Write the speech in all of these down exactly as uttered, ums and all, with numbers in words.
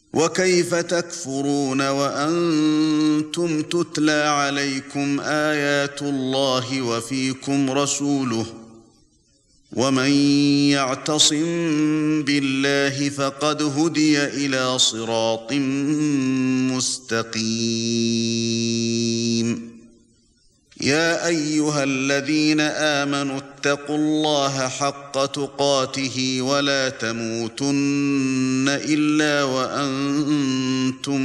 وكيف تكفرون وأنتم تتلى عليكم آيات الله وفيكم رسوله ومن يعتصم بالله فقد هدي إلى صراط مستقيم يا أيها الذين آمنوا اتقوا الله حق تقاته ولا تموتن إلا وأنتم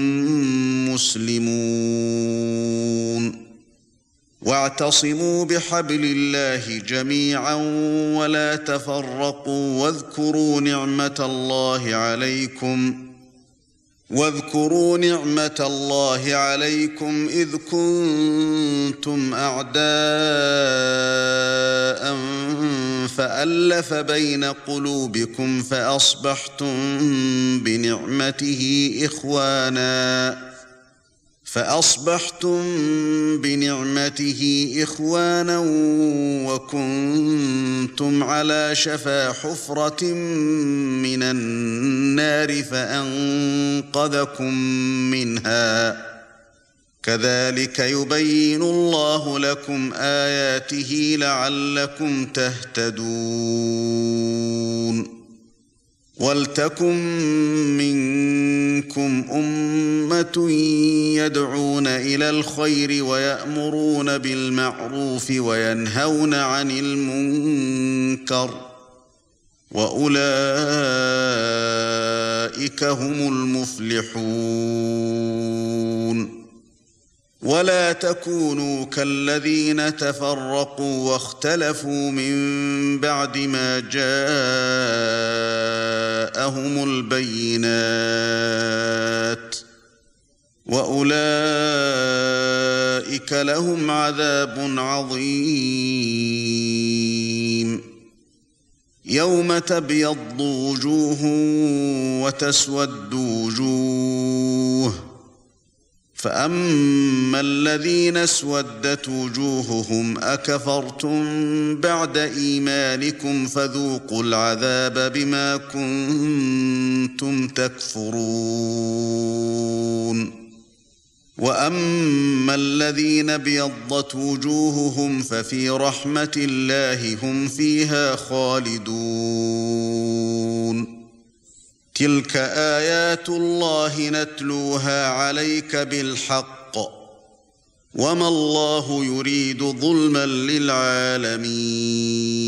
مسلمون واعتصموا بحبل الله جميعا ولا تفرقوا واذكروا نعمة الله عليكم واذكروا نعمة الله عليكم إذ كنتم أعداء فألف بين قلوبكم فأصبحتم بنعمته إخوانا فأصبحتم بنعمته إخوانا وكنتم على شفا حفرة من النار فأنقذكم منها كذلك يبين الله لكم آياته لعلكم تهتدون وَلْتَكُن مِّنكُمْ أُمَّةٌ يَدْعُونَ إِلَى الْخَيْرِ وَيَأْمُرُونَ بِالْمَعْرُوفِ وَيَنْهَوْنَ عَنِ الْمُنكَرِ وَأُولَئِكَ هُمُ الْمُفْلِحُونَ وَلَا تَكُونُوا كَالَّذِينَ تَفَرَّقُوا وَاخْتَلَفُوا مِن بَعْدِ مَا جَاءَهُمُ الْبَيِّنَاتُ وَأُولَئِكَ لَهُمْ عَذَابٌ عَظِيمٌ يَوْمَ تَبْيَضُّ وُجُوهٌ وَتَسْوَدُّ وُجُوهٌ فَأَمَّا الَّذِينَ اسْوَدَّتْ وُجُوهُهُمْ أَكَفَرْتُمْ بَعْدَ إِيمَانِكُمْ فَذُوقُوا الْعَذَابَ بِمَا كُنتُمْ تَكْفُرُونَ وَأَمَّا الَّذِينَ ابْيَضَّتْ وُجُوهُهُمْ فَفِي رَحْمَةِ اللَّهِ هُمْ فِيهَا خَالِدُونَ تِلْكَ آيَاتُ اللَّهِ نَتْلُوهَا عَلَيْكَ بِالْحَقِّ وَمَا اللَّهُ يُرِيدُ ظُلْمًا لِلْعَالَمِينَ